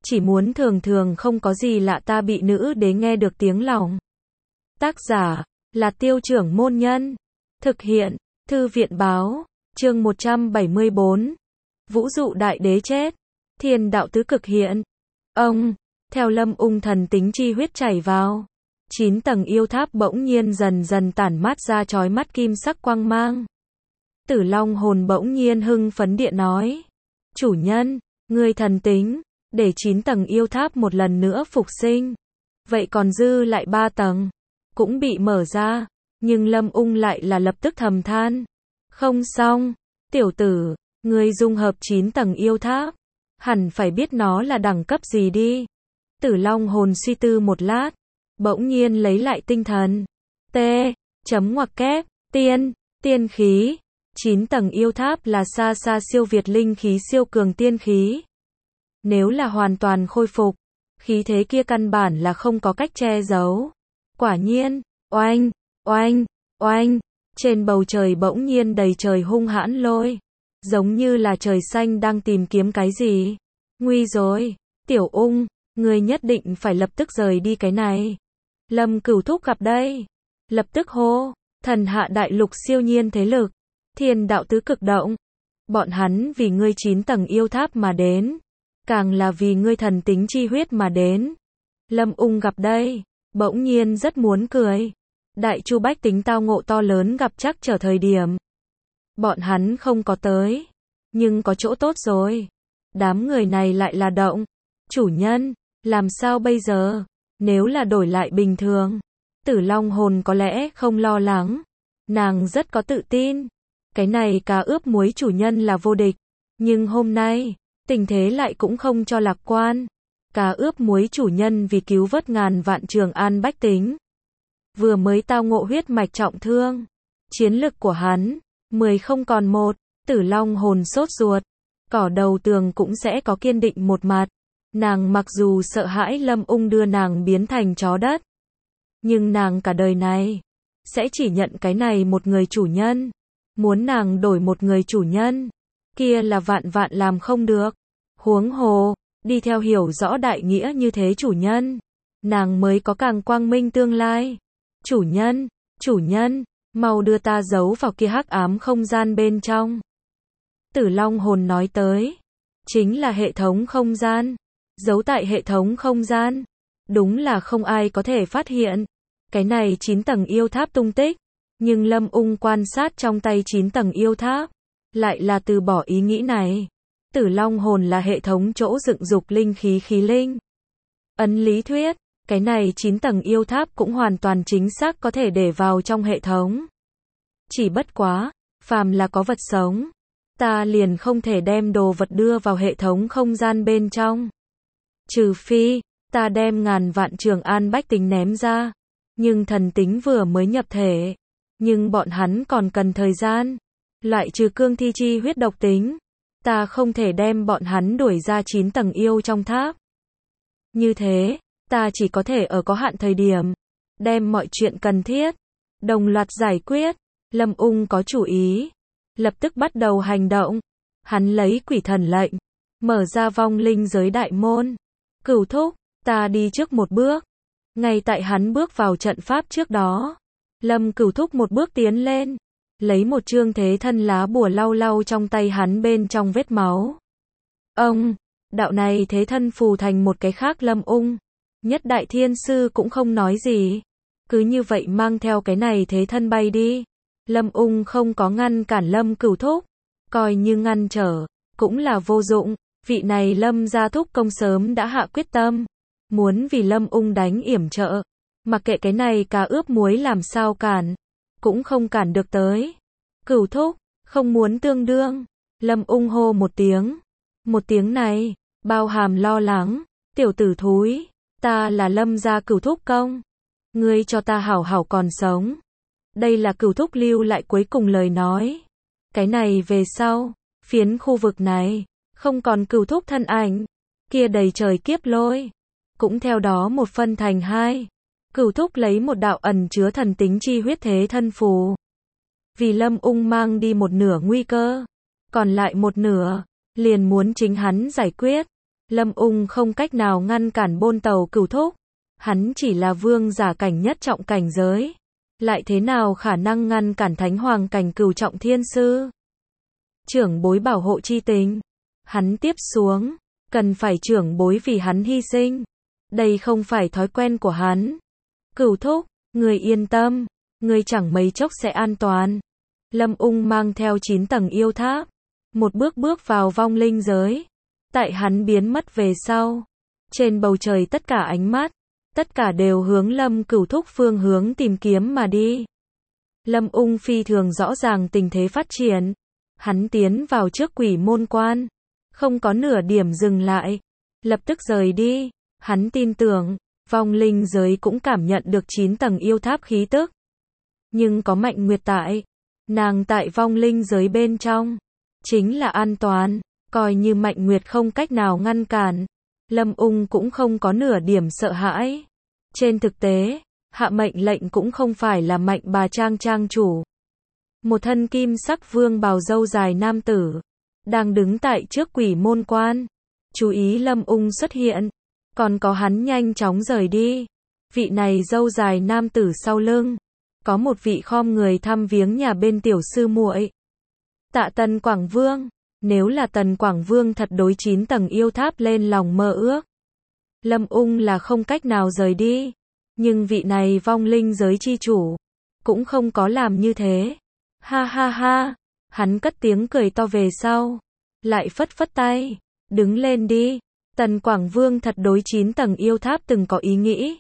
chỉ muốn thường thường không có gì lạ ta bị nữ đế nghe được tiếng lòng. Tác giả là Tiêu Trưởng Môn Nhân. Thực hiện Thư viện Báo. Chương 174. Vũ dụ đại đế chết. Thiên đạo tứ cực hiện. Ông, theo Lâm Ung thần tính chi huyết chảy vào, 9 tầng yêu tháp bỗng nhiên dần dần tản mát ra chói mắt kim sắc quang mang. Tử Long hồn bỗng nhiên hưng phấn điện nói: "Chủ nhân, ngươi thần tính, để 9 tầng yêu tháp một lần nữa phục sinh. Vậy còn dư lại 3 tầng, cũng bị mở ra." Nhưng Lâm Ung lại là lập tức thầm than: "Không xong, tiểu tử, ngươi dung hợp 9 tầng yêu tháp, hẳn phải biết nó là đẳng cấp gì đi." Tử Long hồn suy tư một lát, bỗng nhiên lấy lại tinh thần. Ngoặc kép, tiên khí. 9 tầng yêu tháp là xa xa siêu việt linh khí siêu cường tiên khí. Nếu là hoàn toàn khôi phục, khí thế kia căn bản là không có cách che giấu. Quả nhiên, oanh, oanh, oanh, trên bầu trời bỗng nhiên đầy trời hung hãn lôi, giống như là trời xanh đang tìm kiếm cái gì. Nguy rồi, Tiểu Ung, ngươi nhất định phải lập tức rời đi cái này. Lâm Cửu Thúc gặp đây, lập tức hô: "Thần hạ đại lục siêu nhiên thế lực, thiên đạo tứ cực động, bọn hắn vì ngươi 9 tầng yêu tháp mà đến, càng là vì ngươi thần tính chi huyết mà đến." Lâm Ung gặp đây, bỗng nhiên rất muốn cười. Đại Chu bách tính tao ngộ to lớn gặp chắc trở thời điểm. Bọn hắn không có tới, nhưng có chỗ tốt rồi. Đám người này lại là động. "Chủ nhân, làm sao bây giờ? Nếu là đổi lại bình thường, Tử Long hồn có lẽ không lo lắng. Nàng rất có tự tin. Cái này cá ướp muối chủ nhân là vô địch. Nhưng hôm nay, tình thế lại cũng không cho lạc quan. Cá ướp muối chủ nhân vì cứu vớt ngàn vạn Trường An bách tính, vừa mới tao ngộ huyết mạch trọng thương. Chiến lực của hắn, 10 không còn một." Tử Long hồn sốt ruột. Cỏ đầu tường cũng sẽ có kiên định một mặt. Nàng mặc dù sợ hãi Lâm Ung đưa nàng biến thành chó đất, nhưng nàng cả đời này sẽ chỉ nhận cái này một người chủ nhân. Muốn nàng đổi một người chủ nhân, kia là vạn vạn làm không được. Huống hồ, đi theo hiểu rõ đại nghĩa như thế chủ nhân, nàng mới có càng quang minh tương lai. Chủ nhân, mau đưa ta giấu vào kia hắc ám không gian bên trong." Tử Long hồn nói tới, chính là hệ thống không gian. Giấu tại hệ thống không gian, đúng là không ai có thể phát hiện cái này 9 tầng yêu tháp tung tích. Nhưng Lâm Ung quan sát trong tay 9 tầng yêu tháp, lại là từ bỏ ý nghĩ này. Tử Long hồn là hệ thống chỗ dựng dục linh khí khí linh. Ấn lý thuyết, cái này 9 tầng yêu tháp cũng hoàn toàn chính xác có thể để vào trong hệ thống. Chỉ bất quá, phàm là có vật sống, ta liền không thể đem đồ vật đưa vào hệ thống không gian bên trong. Trừ phi, ta đem ngàn vạn Trường An bách tính ném ra. Nhưng thần tính vừa mới nhập thể, nhưng bọn hắn còn cần thời gian. Loại trừ cương thi chi huyết độc tính, ta không thể đem bọn hắn đuổi ra 9 tầng yêu trong tháp. Như thế, ta chỉ có thể ở có hạn thời điểm, đem mọi chuyện cần thiết đồng loạt giải quyết. Lâm Ung có chủ ý, lập tức bắt đầu hành động. Hắn lấy quỷ thần lệnh, mở ra vong linh giới đại môn. "Cửu Thúc, ta đi trước một bước." Ngay tại hắn bước vào trận pháp trước đó, Lâm Cửu Thúc một bước tiến lên, lấy một chương thế thân lá bùa lau lau trong tay hắn bên trong vết máu. Ông, đạo này thế thân phù thành một cái khác Lâm Ung. Nhất đại thiên sư cũng không nói gì, cứ như vậy mang theo cái này thế thân bay đi. Lâm Ung không có ngăn cản Lâm Cửu Thúc, coi như ngăn trở, cũng là vô dụng. Vị này Lâm gia thúc công sớm đã hạ quyết tâm, muốn vì Lâm Ung đánh yểm trợ. Mặc kệ cái này cá ướp muối làm sao cản, cũng không cản được tới. "Cửu Thúc, không muốn tương đương." Lâm Ung hô một tiếng. Một tiếng này, bao hàm lo lắng. "Tiểu tử thúi, ta là Lâm gia Cửu Thúc công. Ngươi cho ta hảo hảo còn sống." Đây là Cửu Thúc lưu lại cuối cùng lời nói. Cái này về sau, phiến khu vực này không còn Cửu Thúc thân ảnh, kia đầy trời kiếp lôi cũng theo đó một phân thành hai. Cửu Thúc lấy một đạo ẩn chứa thần tính chi huyết thế thân phù, vì Lâm Ung mang đi một nửa nguy cơ, còn lại một nửa liền muốn chính hắn giải quyết. Lâm Ung không cách nào ngăn cản Bôn Tàu Cửu thúc. Hắn chỉ là vương giả cảnh nhất trọng cảnh giới. Lại thế nào khả năng ngăn cản Thánh Hoàng cảnh cửu trọng thiên sư? Trưởng bối bảo hộ chi tình. Hắn tiếp xuống. Cần phải trưởng bối vì hắn hy sinh. Đây không phải thói quen của hắn. Cửu thúc, người yên tâm. Người chẳng mấy chốc sẽ an toàn. Lâm Ung mang theo 9 tầng yêu tháp. Một bước bước vào vong linh giới. Tại hắn biến mất về sau. Trên bầu trời tất cả ánh mắt. Tất cả đều hướng Lâm Cửu thúc phương hướng tìm kiếm mà đi. Lâm Ung phi thường rõ ràng tình thế phát triển. Hắn tiến vào trước quỷ môn quan. Không có nửa điểm dừng lại. Lập tức rời đi. Hắn tin tưởng, vong linh giới cũng cảm nhận được 9 tầng yêu tháp khí tức. Nhưng có Mạnh Nguyệt tại. Nàng tại vong linh giới bên trong. Chính là an toàn. Coi như Mạnh Nguyệt không cách nào ngăn cản. Lâm Ung cũng không có nửa điểm sợ hãi. Trên thực tế, hạ mệnh lệnh cũng không phải là Mạnh bà trang trang chủ. Một thân kim sắc vương bào râu dài nam tử. Đang đứng tại trước quỷ môn quan. Chú ý Lâm Ung xuất hiện. Còn có hắn nhanh chóng rời đi. Vị này râu dài nam tử sau lưng. Có một vị khom người thăm viếng nhà bên tiểu sư muội. Tạ Tần Quảng Vương. Nếu là Tần Quảng Vương thật đối 9 tầng yêu tháp lên lòng mơ ước. Lâm Ung là không cách nào rời đi. Nhưng vị này vong linh giới chi chủ. Cũng không có làm như thế. Ha ha ha. Hắn cất tiếng cười to về sau. Lại phất phất tay. Đứng lên đi. Tần Quảng Vương thật đối 9 tầng yêu tháp từng có ý nghĩ.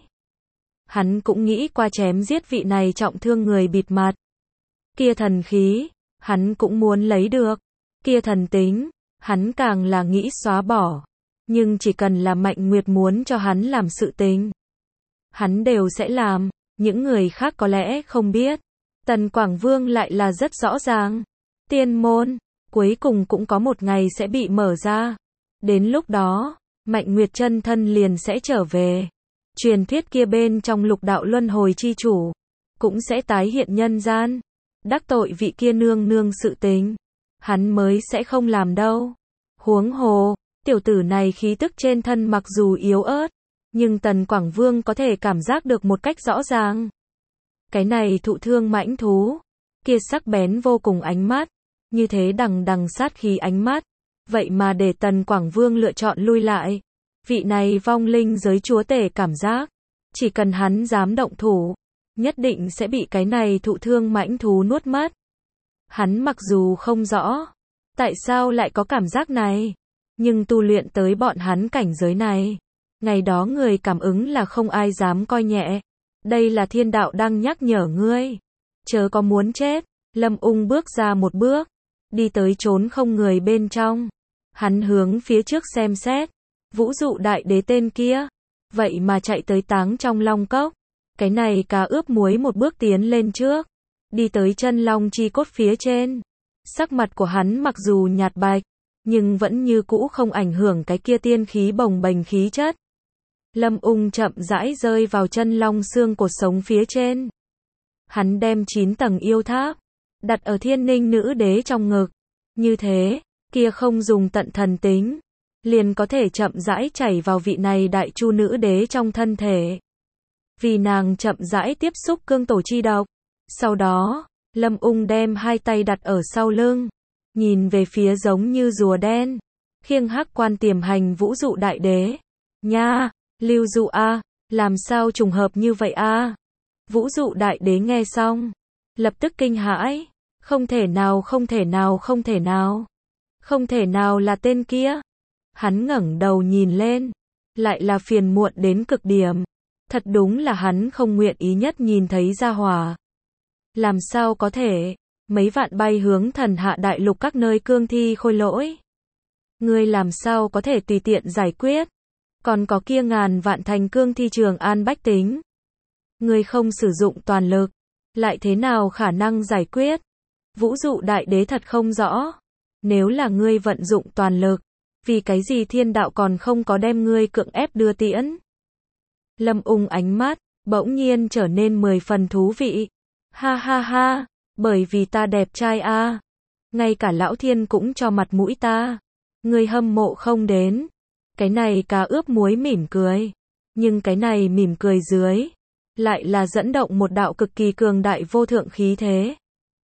Hắn cũng nghĩ qua chém giết vị này trọng thương người bịt mặt. Kia thần khí, hắn cũng muốn lấy được. Kia thần tính, hắn càng là nghĩ xóa bỏ. Nhưng chỉ cần là Mạnh Nguyệt muốn cho hắn làm sự tình. Hắn đều sẽ làm, những người khác có lẽ không biết. Tần Quảng Vương lại là rất rõ ràng. Tiên môn, cuối cùng cũng có một ngày sẽ bị mở ra. Đến lúc đó, Mạnh Nguyệt chân thân liền sẽ trở về. Truyền thuyết kia bên trong lục đạo luân hồi chi chủ. Cũng sẽ tái hiện nhân gian. Đắc tội vị kia nương nương sự tình. Hắn mới sẽ không làm đâu. Huống hồ, tiểu tử này khí tức trên thân mặc dù yếu ớt. Nhưng Tần Quảng Vương có thể cảm giác được một cách rõ ràng. Cái này thụ thương mãnh thú. Kia sắc bén vô cùng ánh mắt. Như thế đằng đằng sát khí ánh mắt. Vậy mà để Tần Quảng Vương lựa chọn lui lại. Vị này vong linh giới chúa tể cảm giác. Chỉ cần hắn dám động thủ. Nhất định sẽ bị cái này thụ thương mãnh thú nuốt mất. Hắn mặc dù không rõ. Tại sao lại có cảm giác này. Nhưng tu luyện tới bọn hắn cảnh giới này. Ngày đó người cảm ứng là không ai dám coi nhẹ. Đây là thiên đạo đang nhắc nhở ngươi. Chớ có muốn chết. Lâm Ung bước ra một bước. Đi tới trốn không người bên trong. Hắn hướng phía trước xem xét. Vũ dụ đại đế tên kia. Vậy mà chạy tới táng trong long cốc. Cái này cá ướp muối một bước tiến lên trước. Đi tới chân long chi cốt phía trên. Sắc mặt của hắn mặc dù nhạt bạch. Nhưng vẫn như cũ không ảnh hưởng cái kia tiên khí bồng bềnh khí chất. Lâm Ung chậm rãi rơi vào chân long xương cột sống phía trên. Hắn đem 9 tầng yêu tháp. Đặt ở thiên ninh nữ đế trong ngực. Như thế, kia không dùng tận thần tính. Liền có thể chậm rãi chảy vào vị này đại chu nữ đế trong thân thể. Vì nàng chậm rãi tiếp xúc cương tổ chi độc. Sau đó, Lâm Ung đem hai tay đặt ở sau lưng. Nhìn về phía giống như rùa đen. Khiêng hắc quan tiềm hành vũ dụ đại đế. Nha, lưu dụ a, làm sao trùng hợp như vậy a? Vũ dụ đại đế nghe xong. Lập tức kinh hãi. Không thể nào không thể nào không thể nào. Không thể nào là tên kia. Hắn ngẩng đầu nhìn lên. Lại là phiền muộn đến cực điểm. Thật đúng là hắn không nguyện ý nhất nhìn thấy gia hỏa. Làm sao có thể. Mấy vạn bay hướng thần hạ đại lục các nơi cương thi khôi lỗi. Ngươi làm sao có thể tùy tiện giải quyết. Còn có kia ngàn vạn thành cương thi Trường An bách tính. Ngươi không sử dụng toàn lực. Lại thế nào khả năng giải quyết. Vũ dụ đại đế thật không rõ. Nếu là ngươi vận dụng toàn lực. Vì cái gì thiên đạo còn không có đem ngươi cưỡng ép đưa tiễn. Lâm Ung ánh mắt, bỗng nhiên trở nên 10 phần thú vị. Ha ha ha, bởi vì ta đẹp trai a. Ngay cả lão thiên cũng cho mặt mũi ta. Ngươi hâm mộ không đến. Cái này cá ướp muối mỉm cười. Nhưng cái này mỉm cười dưới, lại là dẫn động một đạo cực kỳ cường đại vô thượng khí thế.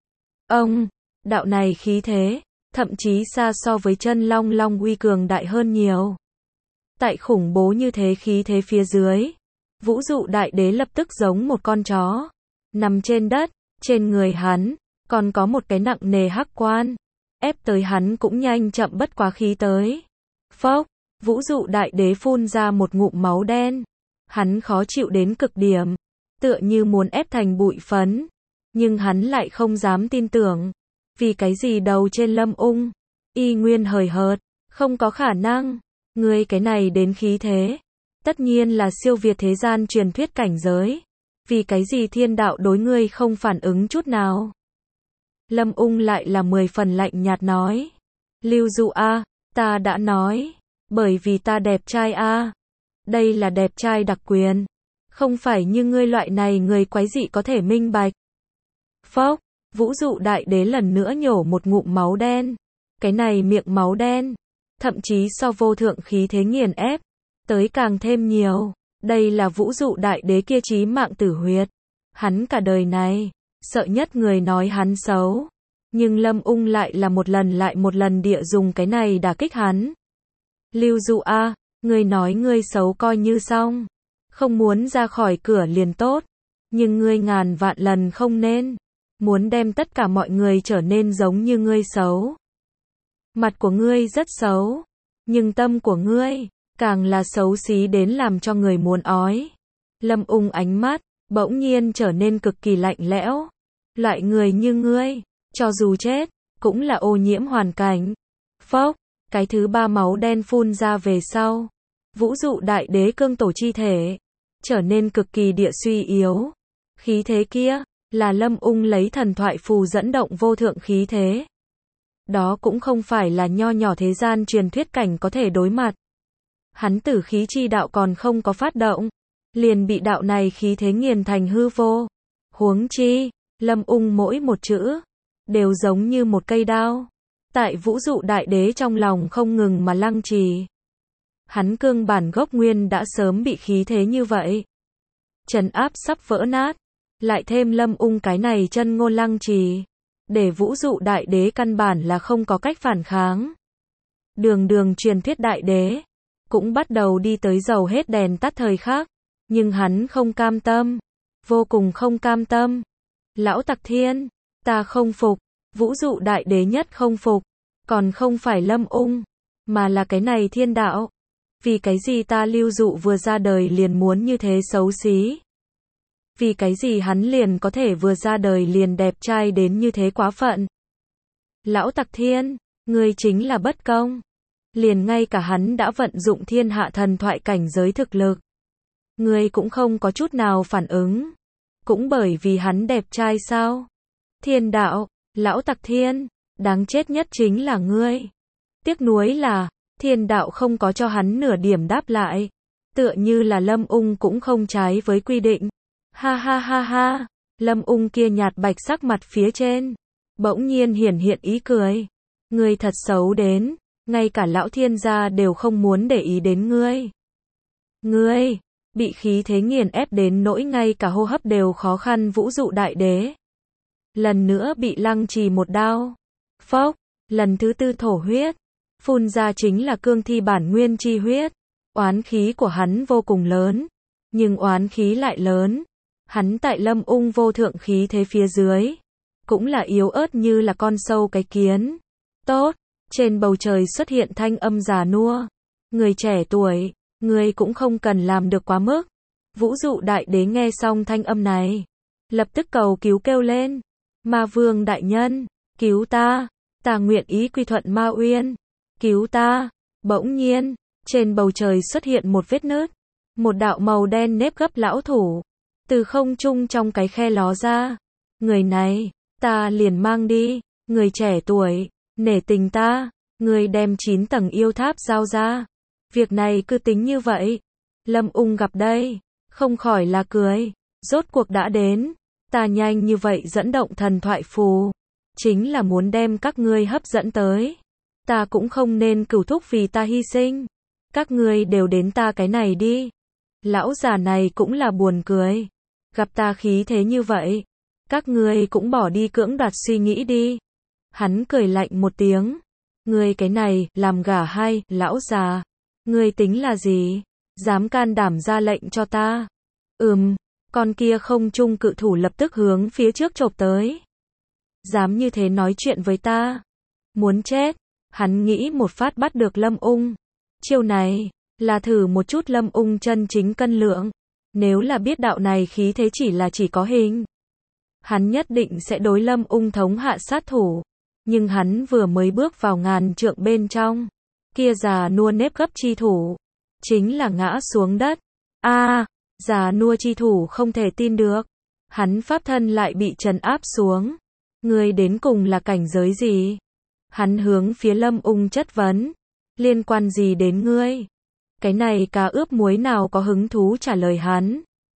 Đạo này khí thế, thậm chí xa so với chân long long uy cường đại hơn nhiều. Tại khủng bố như thế khí thế phía dưới, Vũ Dụ Đại Đế lập tức giống một con chó, nằm trên đất, trên người hắn, còn có một cái nặng nề hắc quan, ép tới hắn cũng nhanh chậm bất quá khí tới. Phốc, Vũ Dụ Đại Đế phun ra một ngụm máu đen, hắn khó chịu đến cực điểm, tựa như muốn ép thành bụi phấn, nhưng hắn lại không dám tin tưởng, vì cái gì đầu trên Lâm Ung, y nguyên hời hợt, không có khả năng, ngươi cái này đến khí thế, tất nhiên là siêu việt thế gian truyền thuyết cảnh giới, vì cái gì thiên đạo đối ngươi không phản ứng chút nào. Lâm Ung lại là 10 phần lạnh nhạt nói, Lưu Dụ a, ta đã nói, bởi vì ta đẹp trai a, đây là đẹp trai đặc quyền, không phải như ngươi loại này người quái dị có thể minh bạch. Phốc, Vũ Dụ Đại Đế lần nữa nhổ một ngụm máu đen, cái này miệng máu đen, thậm chí so vô thượng khí thế nghiền ép, tới càng thêm nhiều, đây là Vũ Dụ Đại Đế kia chí mạng tử huyệt, hắn cả đời này, sợ nhất người nói hắn xấu, nhưng Lâm Ung lại là một lần địa dùng cái này đả kích hắn. Lưu Dụ a, ngươi nói ngươi xấu coi như xong, không muốn ra khỏi cửa liền tốt, nhưng ngươi ngàn vạn lần không nên muốn đem tất cả mọi người trở nên giống như ngươi xấu. Mặt của ngươi rất xấu, nhưng tâm của ngươi càng là xấu xí đến làm cho người muốn ói. Lâm Ung ánh mắt bỗng nhiên trở nên cực kỳ lạnh lẽo. Loại người như ngươi, cho dù chết, cũng là ô nhiễm hoàn cảnh. Phốc, cái thứ ba máu đen phun ra về sau. Vũ Dụ Đại Đế cương tổ chi thể, trở nên cực kỳ địa suy yếu. Khí thế kia, là Lâm Ung lấy thần thoại phù dẫn động vô thượng khí thế. Đó cũng không phải là nho nhỏ thế gian truyền thuyết cảnh có thể đối mặt. Hắn tử khí chi đạo còn không có phát động, liền bị đạo này khí thế nghiền thành hư vô. Huống chi, Lâm Ung mỗi một chữ, đều giống như một cây đao. Tại Vũ Dụ Đại Đế trong lòng không ngừng mà lăng trì. Hắn cương bản gốc nguyên đã sớm bị khí thế như vậy trấn áp sắp vỡ nát, lại thêm Lâm Ung cái này chân ngôn lăng trì, để Vũ Dụ Đại Đế căn bản là không có cách phản kháng. Đường truyền thuyết Đại Đế cũng bắt đầu đi tới dầu hết đèn tắt thời khắc, nhưng hắn không cam tâm, vô cùng không cam tâm. Lão Tặc Thiên, ta không phục. Vũ Dụ Đại Đế nhất không phục, còn không phải Lâm Ung, mà là cái này thiên đạo. Vì cái gì ta Lưu Dụ vừa ra đời liền muốn như thế xấu xí? Vì cái gì hắn liền có thể vừa ra đời liền đẹp trai đến như thế quá phận? Lão Tặc Thiên, ngươi chính là bất công. Liền ngay cả hắn đã vận dụng thiên hạ thần thoại cảnh giới thực lực, ngươi cũng không có chút nào phản ứng. Cũng bởi vì hắn đẹp trai sao? Thiên đạo, Lão Tặc Thiên, đáng chết nhất chính là ngươi. Tiếc nuối là, thiên đạo không có cho hắn nửa điểm đáp lại. Tựa như là Lâm Ung cũng không trái với quy định. Ha ha ha ha, Lâm Ung kia nhạt bạch sắc mặt phía trên, bỗng nhiên hiển hiện ý cười. Ngươi thật xấu đến, ngay cả lão thiên gia đều không muốn để ý đến ngươi. Ngươi, bị khí thế nghiền ép đến nỗi ngay cả hô hấp đều khó khăn. Vũ Dụ Đại Đế lần nữa bị lăng trì một đao. Phốc, lần thứ tư thổ huyết, phun ra chính là cương thi bản nguyên chi huyết. Oán khí của hắn vô cùng lớn, nhưng oán khí lại lớn. Hắn tại Lâm Ung vô thượng khí thế phía dưới, cũng là yếu ớt như là con sâu cái kiến. Tốt, trên bầu trời xuất hiện thanh âm già nua. Người trẻ tuổi, người cũng không cần làm được quá mức. Vũ Dụ Đại Đế nghe xong thanh âm này, lập tức cầu cứu kêu lên. Ma Vương đại nhân, cứu ta, ta nguyện ý quy thuận Ma Uyên, cứu ta. Bỗng nhiên, trên bầu trời xuất hiện một vết nứt, một đạo màu đen nếp gấp lão thủ, từ không trung trong cái khe ló ra. Người này, ta liền mang đi, người trẻ tuổi, nể tình ta, người đem 9 tầng yêu tháp giao ra. Việc này cứ tính như vậy. Lâm Ung gặp đây, không khỏi là cười, rốt cuộc đã đến. Ta nhanh như vậy dẫn động thần thoại phù, chính là muốn đem các ngươi hấp dẫn tới. Ta cũng không nên cửu thúc vì ta hy sinh. Các ngươi đều đến ta cái này đi. Lão già này cũng là buồn cười. Gặp ta khí thế như vậy, các ngươi cũng bỏ đi cưỡng đoạt suy nghĩ đi. Hắn cười lạnh một tiếng. Ngươi cái này, làm gả hay, lão già. Ngươi tính là gì? Dám can đảm ra lệnh cho ta. Con kia không trung cự thủ lập tức hướng phía trước chộp tới. Dám như thế nói chuyện với ta. Muốn chết. Hắn nghĩ một phát bắt được Lâm Ung. Chiêu này, là thử một chút Lâm Ung chân chính cân lượng. Nếu là biết đạo này khí thế chỉ có hình, hắn nhất định sẽ đối Lâm Ung thống hạ sát thủ. Nhưng hắn vừa mới bước vào ngàn trượng bên trong, kia già nua nếp gấp chi thủ, chính là ngã xuống đất. Già nua chi thủ không thể tin được. Hắn pháp thân lại bị trấn áp xuống. Ngươi đến cùng là cảnh giới gì? Hắn hướng phía Lâm Ung chất vấn. Liên quan gì đến ngươi? Cái này cá ướp muối nào có hứng thú trả lời hắn.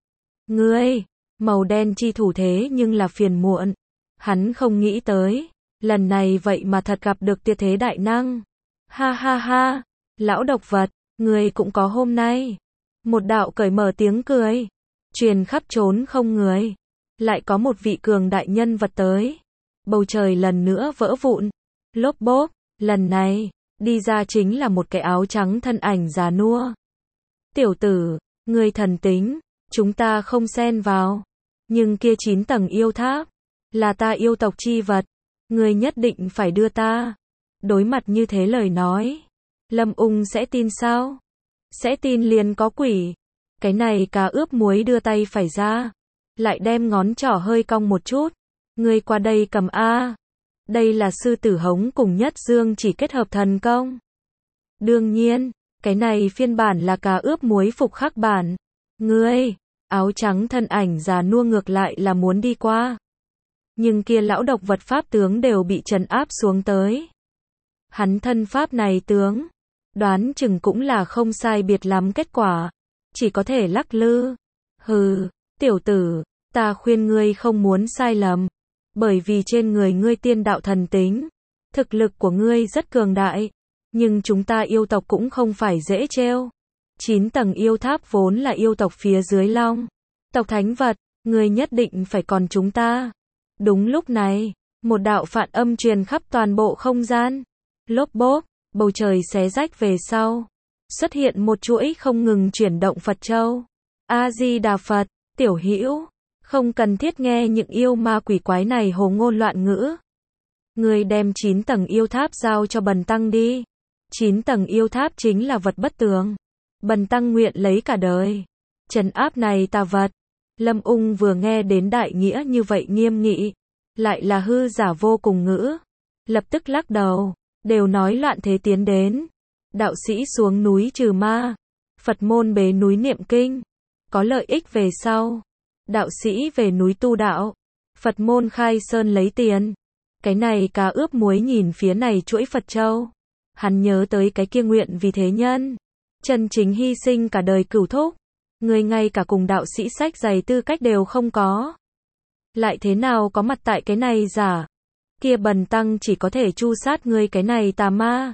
Ngươi, màu đen chi thủ thế nhưng là phiền muộn. Hắn không nghĩ tới. Lần này vậy mà thật gặp được tuyệt thế đại năng. Ha ha ha, lão độc vật, ngươi cũng có hôm nay. Một đạo cởi mở tiếng cười, truyền khắp trốn không người. Lại có một vị cường đại nhân vật tới. Bầu trời lần nữa vỡ vụn. Lốp bốp, lần này, đi ra chính là một cái áo trắng thân ảnh già nua. Tiểu tử, ngươi thần tính, chúng ta không xen vào. Nhưng kia 9 tầng yêu tháp, là ta yêu tộc chi vật. Ngươi nhất định phải đưa ta. Đối mặt như thế lời nói, Lâm Ung sẽ tin sao? Sẽ tin liền có quỷ. Cái này cá ướp muối đưa tay phải ra, lại đem ngón trỏ hơi cong một chút. Ngươi qua đây cầm a. Đây là sư tử hống cùng nhất dương chỉ kết hợp thần công. Đương nhiên, cái này phiên bản là cá ướp muối phục khắc bản. Ngươi, áo trắng thân ảnh già nua ngược lại là muốn đi qua. Nhưng kia lão độc vật pháp tướng đều bị trấn áp xuống tới. Hắn thân pháp này tướng, đoán chừng cũng là không sai biệt lắm kết quả. Chỉ có thể lắc lư. Hừ, tiểu tử, ta khuyên ngươi không muốn sai lầm. Bởi vì trên người ngươi tiên đạo thần tính. Thực lực của ngươi rất cường đại. Nhưng chúng ta yêu tộc cũng không phải dễ trêu. 9 tầng yêu tháp vốn là yêu tộc phía dưới long tộc thánh vật. Ngươi nhất định phải còn chúng ta. Đúng lúc này, một đạo phản âm truyền khắp toàn bộ không gian. Lốp bốp, bầu trời xé rách về sau. Xuất hiện một chuỗi không ngừng chuyển động Phật châu. A-di-đà Phật, tiểu hữu, không cần thiết nghe những yêu ma quỷ quái này hồ ngôn loạn ngữ. Ngươi đem 9 tầng yêu tháp giao cho Bần Tăng đi. 9 tầng yêu tháp chính là vật bất tường. Bần Tăng nguyện lấy cả đời. Trấn áp này tà vật. Lâm Ung vừa nghe đến đại nghĩa như vậy nghiêm nghị, lại là hư giả vô cùng ngữ. Lập tức lắc đầu, đều nói loạn thế tiến đến. Đạo sĩ xuống núi trừ ma, Phật môn bế núi niệm kinh, có lợi ích về sau. Đạo sĩ về núi tu đạo, Phật môn khai sơn lấy tiền. Cái này cá ướp muối nhìn phía này chuỗi Phật châu. Hắn nhớ tới cái kia nguyện vì thế nhân. Chân chính hy sinh cả đời cửu thúc. Người ngay cả cùng đạo sĩ sách giày tư cách đều không có. Lại thế nào có mặt tại cái này giả. Kia Bần Tăng chỉ có thể chu sát ngươi cái này tà ma.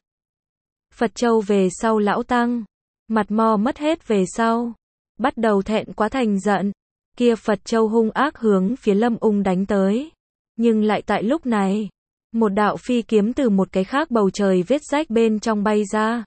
Phật châu về sau lão tăng. Mặt mo mất hết về sau. Bắt đầu thẹn quá thành giận. Kia Phật châu hung ác hướng phía Lâm Ung đánh tới. Nhưng lại tại lúc này, một đạo phi kiếm từ một cái khác bầu trời vết rách bên trong bay ra.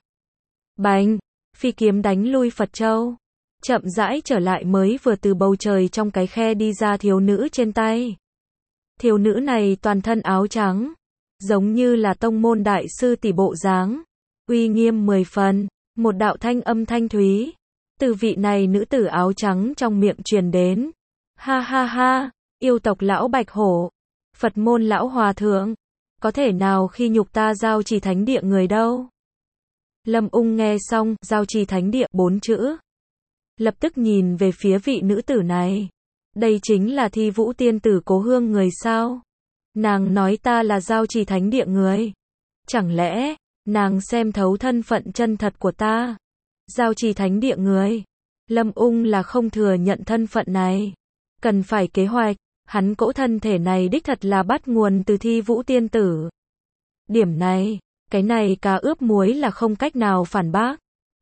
Bành! Phi kiếm đánh lui Phật châu. Chậm rãi trở lại mới vừa từ bầu trời trong cái khe đi ra thiếu nữ trên tay. Thiếu nữ này toàn thân áo trắng, giống như là tông môn đại sư tỷ bộ dáng, uy nghiêm 10 phần, một đạo thanh âm thanh thúy, từ vị này nữ tử áo trắng trong miệng truyền đến. Ha ha ha, yêu tộc lão bạch hổ, Phật môn lão hòa thượng, có thể nào khi nhục ta giao trì thánh địa người đâu? Lâm Ung nghe xong, giao trì thánh địa 4 chữ. Lập tức nhìn về phía vị nữ tử này. Đây chính là Thi Vũ tiên tử cố hương người sao? Nàng nói ta là giao trì thánh địa người. Chẳng lẽ, nàng xem thấu thân phận chân thật của ta? Giao trì thánh địa người. Lâm Ung là không thừa nhận thân phận này. Cần phải kế hoạch, hắn cỗ thân thể này đích thật là bắt nguồn từ Thi Vũ tiên tử. Điểm này, cái này cá ướp muối là không cách nào phản bác.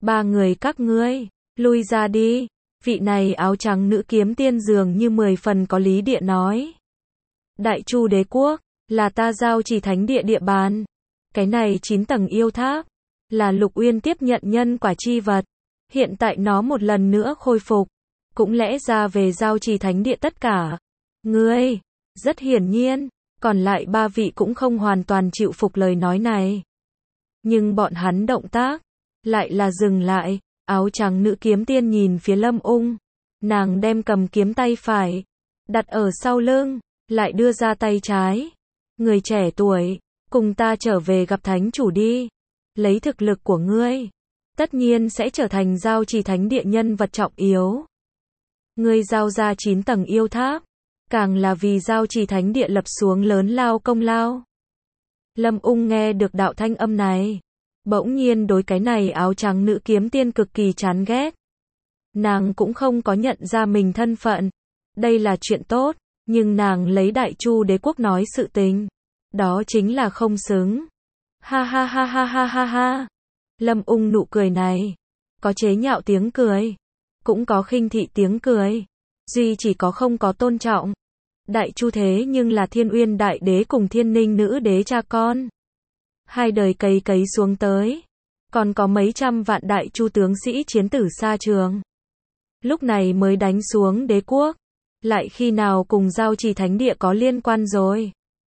Ba người các ngươi, lui ra đi. Vị này áo trắng nữ kiếm tiên dường như 10 phần có lý địa nói. Đại Chu đế quốc, là ta giao chỉ thánh địa địa bàn. Cái này 9 tầng yêu tháp, là Lục Uyên tiếp nhận nhân quả chi vật. Hiện tại nó một lần nữa khôi phục, cũng lẽ ra về giao trì thánh địa tất cả. Ngươi, rất hiển nhiên, còn lại 3 vị cũng không hoàn toàn chịu phục lời nói này. Nhưng bọn hắn động tác, lại là dừng lại. Áo trắng nữ kiếm tiên nhìn phía Lâm Ung. Nàng đem cầm kiếm tay phải, đặt ở sau lưng, lại đưa ra tay trái. Người trẻ tuổi, cùng ta trở về gặp thánh chủ đi. Lấy thực lực của ngươi, tất nhiên sẽ trở thành giao trì thánh địa nhân vật trọng yếu. Ngươi giao ra 9 tầng yêu tháp, càng là vì giao trì thánh địa lập xuống lớn lao công lao. Lâm Ung nghe được đạo thanh âm này, bỗng nhiên đối cái này áo trắng nữ kiếm tiên cực kỳ chán ghét. Nàng cũng không có nhận ra mình thân phận. Đây là chuyện tốt, nhưng nàng lấy Đại Chu đế quốc nói sự tình. Đó chính là không xứng. Ha ha ha ha ha ha ha. Lâm Ung nụ cười này, có chế nhạo tiếng cười, cũng có khinh thị tiếng cười, duy chỉ có không có tôn trọng. Đại Chu thế nhưng là Thiên Uyên đại đế cùng Thiên Ninh nữ đế cha con. 2 đời cày cấy xuống tới, còn có mấy trăm vạn Đại Chu tướng sĩ chiến tử xa trường. Lúc này mới đánh xuống đế quốc, lại khi nào cùng giao trì thánh địa có liên quan rồi.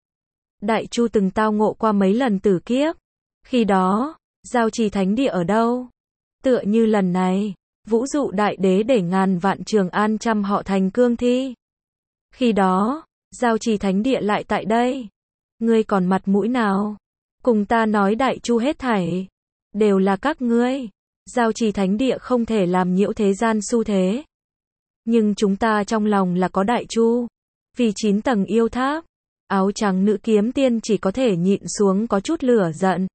Đại Chu từng tao ngộ qua mấy lần tử kiếp. Khi đó, giao trì thánh địa ở đâu? Tựa như lần này, vũ dụ đại đế để ngàn vạn Trường An trăm họ thành cương thi. Khi đó, giao trì thánh địa lại tại đây. Ngươi còn mặt mũi nào? Cùng ta nói Đại Chu hết thảy, đều là các ngươi. Giao trì thánh địa không thể làm nhiễu thế gian xu thế. Nhưng chúng ta trong lòng là có Đại Chu. Vì 9 tầng yêu tháp, áo trắng nữ kiếm tiên chỉ có thể nhịn xuống có chút lửa giận.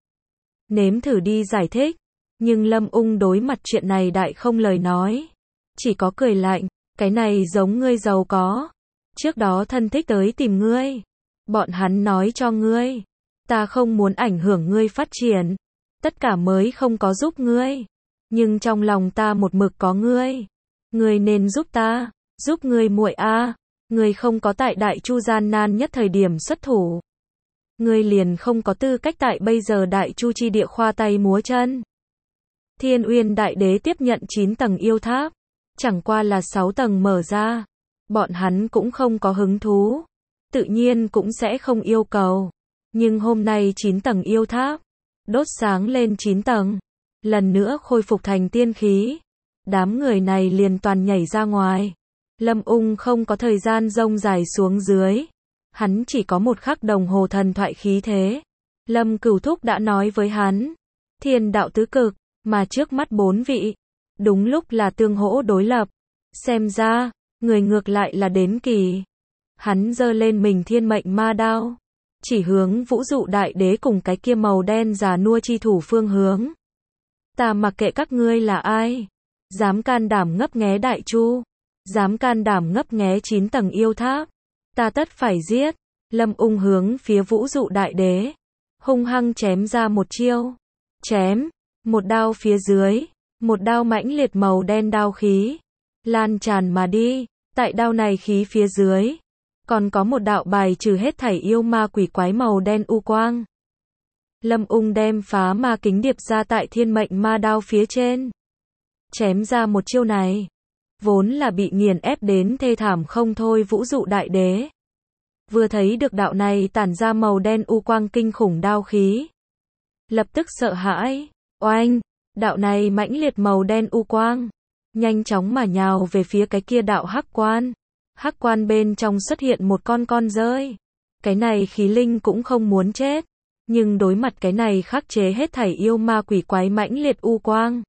Nếm thử đi giải thích, nhưng Lâm Ung đối mặt chuyện này đại không lời nói. Chỉ có cười lạnh, cái này giống ngươi giàu có. Trước đó thân thích tới tìm ngươi. Bọn hắn nói cho ngươi, ta không muốn ảnh hưởng ngươi phát triển. Tất cả mới không có giúp ngươi. Nhưng trong lòng ta một mực có ngươi. Ngươi nên giúp ta, giúp ngươi muội a. Ngươi không có tại Đại Chu gian nan nhất thời điểm xuất thủ. Ngươi liền không có tư cách tại bây giờ Đại Chu chi địa khoa tay múa chân. Thiên Uyên đại đế tiếp nhận 9 tầng yêu tháp, chẳng qua là 6 tầng mở ra. Bọn hắn cũng không có hứng thú, tự nhiên cũng sẽ không yêu cầu. Nhưng hôm nay 9 tầng yêu tháp, đốt sáng lên 9 tầng, lần nữa khôi phục thành tiên khí. Đám người này liền toàn nhảy ra ngoài. Lâm Ung không có thời gian rông dài xuống dưới. Hắn chỉ có 1 khắc đồng hồ thần thoại khí thế. Lâm Cửu Thúc đã nói với hắn, thiên đạo tứ cực, mà trước mắt 4 vị, đúng lúc là tương hỗ đối lập. Xem ra, người ngược lại là đến kỳ. Hắn giơ lên mình thiên mệnh ma đao, chỉ hướng vũ dụ đại đế cùng cái kia màu đen già nua chi thủ phương hướng. Ta mặc kệ các ngươi là ai, dám can đảm ngấp nghé Đại Chu, dám can đảm ngấp nghé 9 tầng yêu tháp, ta tất phải giết. Lâm Ung hướng phía vũ dụ đại đế, hung hăng chém ra một chiêu. Chém, một đao phía dưới, một đao mãnh liệt màu đen đao khí, lan tràn mà đi. Tại đao này khí phía dưới, còn có một đạo bài trừ hết thảy yêu ma quỷ quái màu đen u quang. Lâm Ung đem phá ma kính điệp ra tại thiên mệnh ma đao phía trên. Chém ra một chiêu này, vốn là bị nghiền ép đến thê thảm không thôi vũ dụ đại đế. Vừa thấy được đạo này tản ra màu đen u quang kinh khủng đao khí, lập tức sợ hãi. Oanh, đạo này mãnh liệt màu đen u quang, nhanh chóng mà nhào về phía cái kia đạo hắc quan. Hắc quan bên trong xuất hiện một con rơi. Cái này khí linh cũng không muốn chết, nhưng đối mặt cái này khắc chế hết thảy yêu ma quỷ quái mãnh liệt u quang,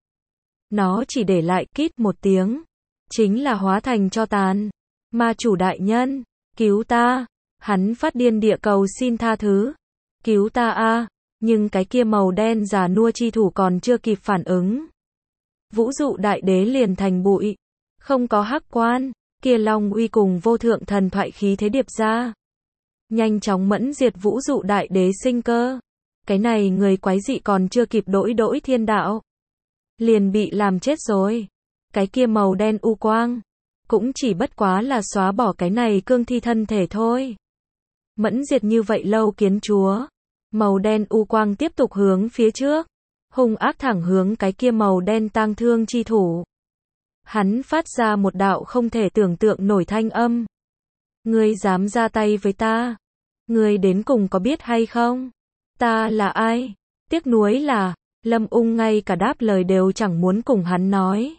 nó chỉ để lại kít một tiếng, chính là hóa thành tro tàn. Ma chủ đại nhân, cứu ta. Hắn phát điên địa cầu xin tha thứ. Cứu ta a. Nhưng cái kia màu đen già nua chi thủ còn chưa kịp phản ứng, vũ dụ đại đế liền thành bụi. Không có hắc quan, kia long uy cùng vô thượng thần thoại khí thế điệp ra, nhanh chóng mẫn diệt vũ dụ đại đế sinh cơ. Cái này người quái dị còn chưa kịp đổi thiên đạo, liền bị làm chết rồi. Cái kia màu đen u quang, cũng chỉ bất quá là xóa bỏ cái này cương thi thân thể thôi. Mẫn diệt như vậy lâu kiến chúa, màu đen u quang tiếp tục hướng phía trước, hung ác thẳng hướng cái kia màu đen tang thương chi thủ. Hắn phát ra một đạo không thể tưởng tượng nổi thanh âm. Ngươi dám ra tay với ta? Ngươi đến cùng có biết hay không? Ta là ai? Tiếc nuối là, Lâm Ung ngay cả đáp lời đều chẳng muốn cùng hắn nói.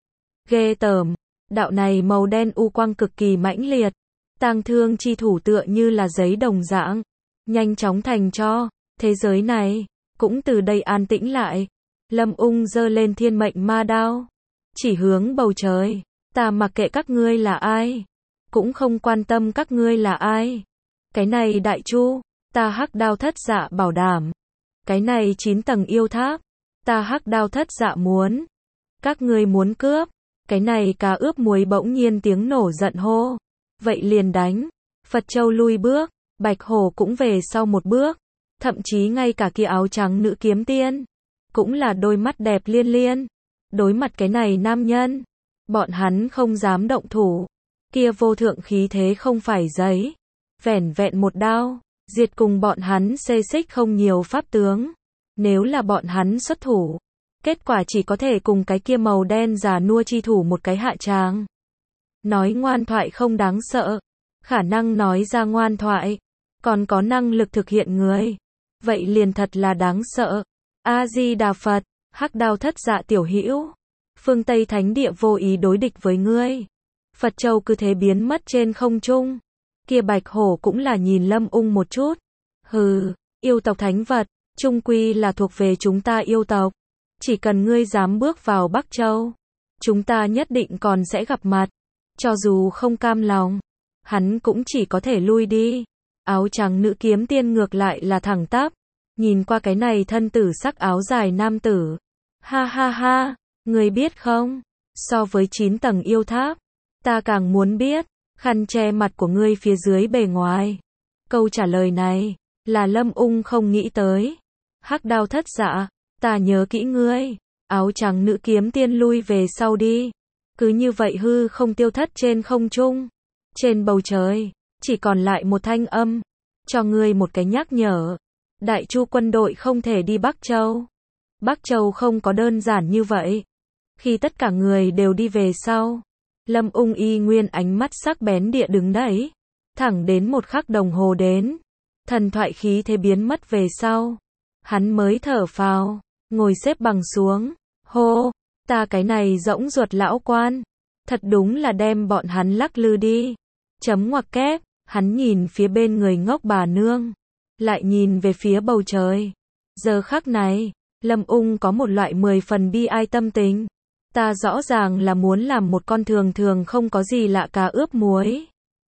Ghê tởm, đạo này màu đen u quang cực kỳ mãnh liệt. Tang thương chi thủ tựa như là giấy đồng dạng, nhanh chóng thành tro. Thế giới này cũng từ đây an tĩnh lại. Lâm Ung giơ lên thiên mệnh ma đao, chỉ hướng bầu trời. Ta mặc kệ các ngươi là ai, cũng không quan tâm các ngươi là ai. Cái này đại chu, ta Hắc Đao Thất Dạ bảo đảm. Cái này 9 tầng yêu tháp, ta Hắc Đao Thất Dạ muốn. Các ngươi muốn cướp. Cái này cá ướp muối bỗng nhiên tiếng nổ giận hô. Vậy liền đánh. Phật Châu lui bước, Bạch Hổ cũng về sau một bước. Thậm chí ngay cả kia áo trắng nữ kiếm tiên, cũng là đôi mắt đẹp liên liên. Đối mặt cái này nam nhân, bọn hắn không dám động thủ. Kia vô thượng khí thế không phải giấy, vẻn vẹn một đao, diệt cùng bọn hắn xê xích không nhiều pháp tướng. Nếu là bọn hắn xuất thủ, kết quả chỉ có thể cùng cái kia màu đen già nua chi thủ một cái hạ tràng. Nói ngoan thoại không đáng sợ, khả năng nói ra ngoan thoại, còn có năng lực thực hiện người. Vậy liền thật là đáng sợ. A-di-đà Phật, Hắc Đao Thất Dạ tiểu hữu, phương Tây Thánh Địa vô ý đối địch với ngươi. Phật Châu cứ thế biến mất trên không trung. Kia Bạch Hổ cũng là nhìn Lâm Ung một chút. Hừ, yêu tộc thánh vật, chung quy là thuộc về chúng ta yêu tộc. Chỉ cần ngươi dám bước vào Bắc Châu, chúng ta nhất định còn sẽ gặp mặt. Cho dù không cam lòng, hắn cũng chỉ có thể lui đi. Áo trắng nữ kiếm tiên ngược lại là thẳng tắp, nhìn qua cái này thân tử sắc áo dài nam tử. Ha ha ha, ngươi biết không, so với 9 tầng yêu tháp, ta càng muốn biết, khăn che mặt của ngươi phía dưới bề ngoài. Câu trả lời này, là Lâm Ung không nghĩ tới. Hắc Đao Thất Dạ, ta nhớ kỹ ngươi. Áo trắng nữ kiếm tiên lui về sau đi. Cứ như vậy hư không tiêu thất trên không trung. Trên bầu trời, chỉ còn lại một thanh âm. Cho ngươi một cái nhắc nhở. Đại Chu quân đội không thể đi Bắc Châu. Bắc Châu không có đơn giản như vậy. Khi tất cả người đều đi về sau, Lâm Ung y nguyên ánh mắt sắc bén địa đứng đấy. Thẳng đến một khắc đồng hồ đến, thần thoại khí thế biến mất về sau. Hắn mới thở phào, ngồi xếp bằng xuống. Hô, ta cái này rỗng ruột lão quan, thật đúng là đem bọn hắn lắc lư đi. Chấm ngoặc kép, hắn nhìn phía bên người ngốc bà nương, lại nhìn về phía bầu trời. Giờ khắc này, Lâm Ung có một loại 10 phần bi ai tâm tình. Ta rõ ràng là muốn làm một con thường thường không có gì lạ cá ướp muối.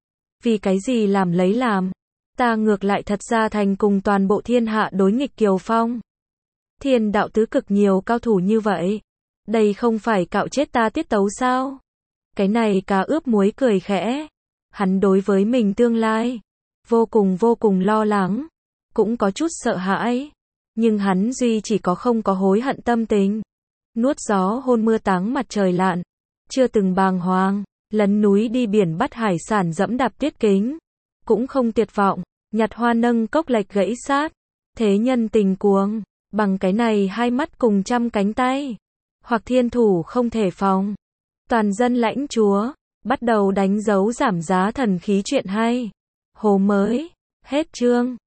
Vì cái gì làm lấy làm, ta ngược lại thật ra thành cùng toàn bộ thiên hạ đối nghịch Kiều Phong. Thiên đạo tứ cực nhiều cao thủ như vậy, đây không phải cạo chết ta tiết tấu sao? Cái này cá ướp muối cười khẽ. Hắn đối với mình tương lai vô cùng lo lắng, cũng có chút sợ hãi, nhưng hắn duy chỉ có không có hối hận tâm tình. Nuốt gió hôn mưa táng mặt trời lặn, chưa từng bàng hoàng, lấn núi đi biển bắt hải sản dẫm đạp tiết kính, cũng không tuyệt vọng, nhặt hoa nâng cốc lệch gãy sát, thế nhân tình cuồng, bằng cái này hai mắt cùng trăm cánh tay, hoặc thiên thủ không thể phòng. Toàn dân lãnh chúa, bắt đầu đánh dấu giảm giá thần khí chuyện hay. Hồ mới, hết chương.